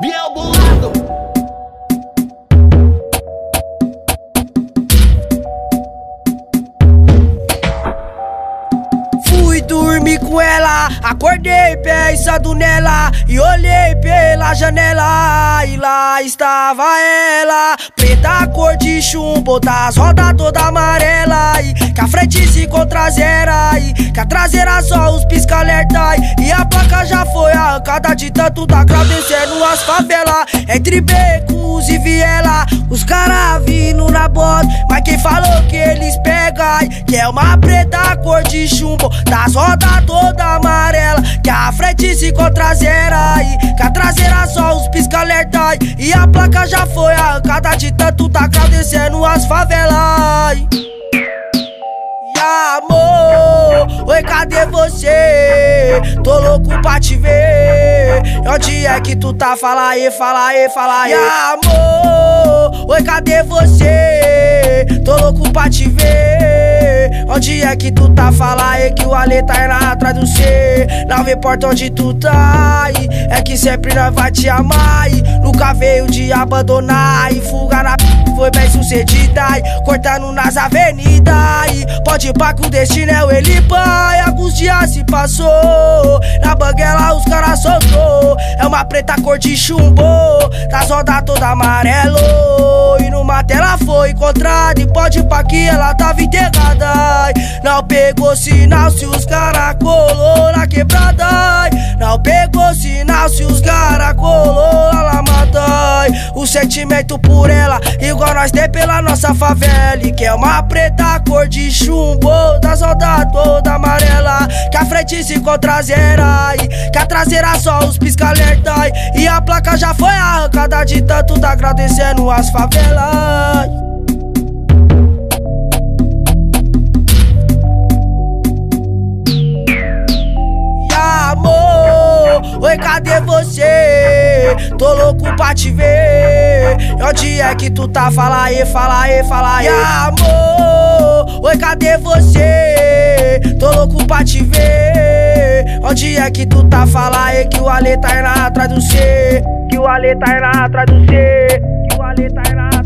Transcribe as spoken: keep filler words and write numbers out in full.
Biel bolado. Fui dormir com ela, acordei pensando nela e olhei pela janela e lá estava ela, preta cor de chumbo, das rodas toda amarela e que a frente se contra zera e que a traseira só os pisca-alerta e a placa já foi arrancada de tanto da grau descendo as favelas entre becos e viela, os caras vindo na bota, mas quem falou que eles pegam que é uma preta cor de chumbo, das rodas toda amarela, que a frente se contra zera e que a traseira só os pisca-alerta e a placa já foi arrancada de tanto tacar descendo as favelas. E amor, oi, cadê você? Tô louco pra te ver. Onde é que tu tá? Fala aí, fala aí, fala aí. E amor, oi, cadê você? Tô louco pra te ver. Onde é que tu tá? Fala aí que o Ale tá indo atrás do cê. Não me importa onde tu tá, é que sempre nós vai te amar e nunca veio de abandonar. E fuga na p... foi bem sucedida e cortando nas avenidas e pode ir pra que o destino é o Elipa. E alguns dias se passou, na banguela os caras soltou. É uma preta cor de chumbo, das rodas toda amarelo e numa tela foi encontrada e pode ir pra que ela tava enterrada. Não pegou sinal se os cara colou na quebrada. Não pegou sinal se os cara colou na lamada. O sentimento por ela igual nós tem pela nossa favela e que é uma preta cor de chumbo, das rodas toda amarela, que a frente se contra zera e que a traseira só os pisca-alerta e a placa já foi arrancada de tanto tá agradecendo as favelas. Oi, cadê você? Tô louco pra te ver. Onde é que tu tá? Fala aí, fala aí, fala aí. E amor, oi, cadê você? Tô louco pra te ver. Onde é que tu tá? Fala aí que o Ale tá indo atrás do cê. Que o Ale tá indo atrás do cê. Que o Ale tá indo atrás do cê.